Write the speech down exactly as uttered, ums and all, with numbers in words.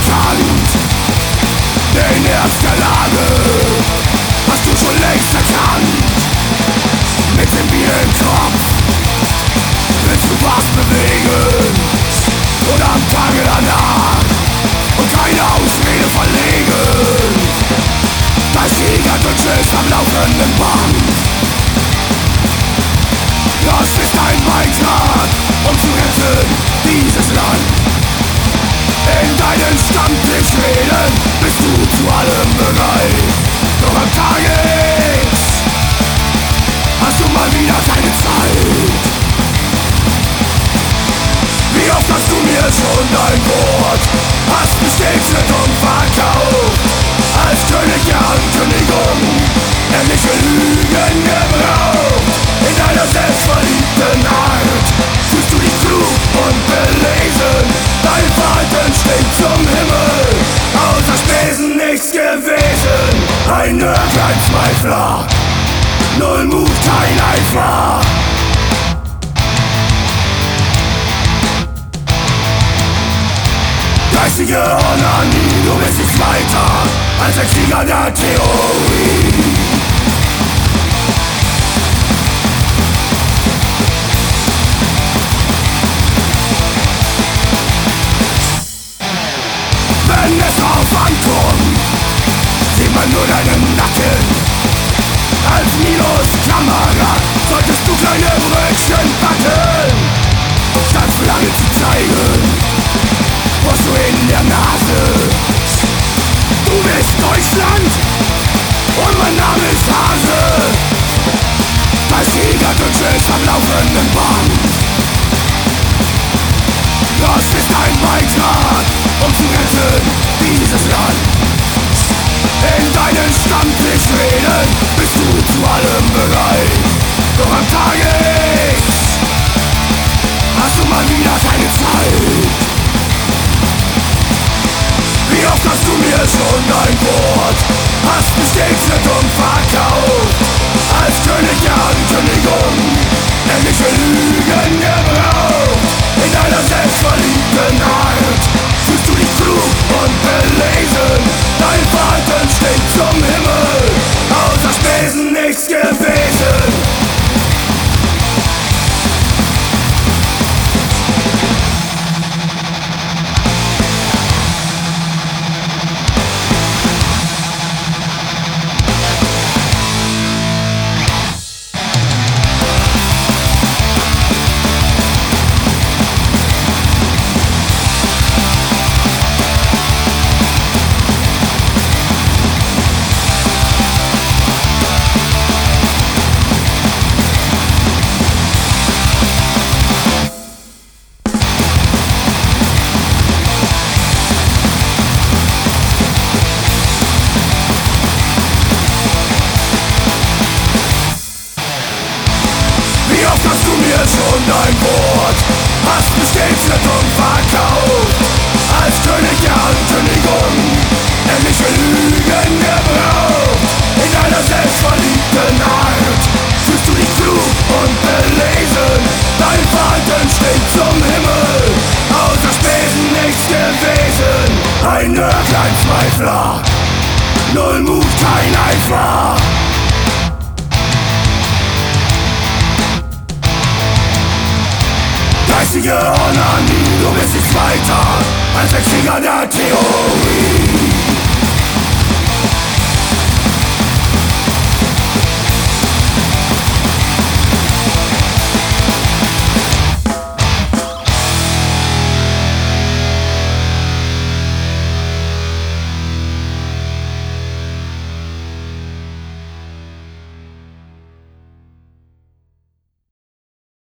bekannt. Den Ernst der Lage hast du schon längst erkannt. Mit dem Bier im Kopf willst du was bewegen und am Tage danach und keine Ausrede verlegen. Dein Siegerwunsch ist am laufenden Band. Das ist ein Beitrag, um zu retten dieses Land. In deinen Stammtischreden bist du zu allem bereit. Doch am Tage X hast du mal wieder keine Zeit. Wie oft hast du mir schon dein Wort hast bestätigt und verkauft? Als König der Ankündigung ehrliche Lügen gebraucht. In deiner selbstverliebten Art fühlst du dich klug und belesen. Dein Verhalten stinkt zum Himmel, außer Spesen nichts gewesen. Ein Nerd, ein Zweifler, null Mut, kein Eifer. Geistige Onanie, du bist nicht weiter als ein Krieger der Theorie. Wenn es drauf ankommt, sieht man nur deinen Nacken. Als Minuskamera solltest du kleine Brötchen backen, statt Flagge zu zeigen, was du in der Nase. Du bist Deutschland und mein Name ist Hase. Dein Siegerwunsch ist am laufenden Band. Das ist ein Beitrag, um zu retten dieses Land. In deinen Stammtischreden bist du zu allem bereit. Doch am Tage X hast du mal wieder keine Zeit. Wie oft hast du mir schon dein Wort hast bestätigt und verkauft? Als König der Ankündigung ehrliche Lügen gebraucht. In deiner selbstverliebten Art fühlst du dich klug und belesen. Dein Verhalten stinkt zum Himmel, außer Spesen nichts gewesen. Schon dein Wort hast bestätigt und verkauft. Als König der Ankündigung ehrliche Lügen gebraucht. In deiner selbstverliebten Art fühlst du dich klug und belesen. Dein Verhalten stinkt zum Himmel, außer Spesen nichts gewesen. Ein Nerd, ein Zweifler, null Mut, kein Eifer. Geistige Onanie, du bist nicht weiter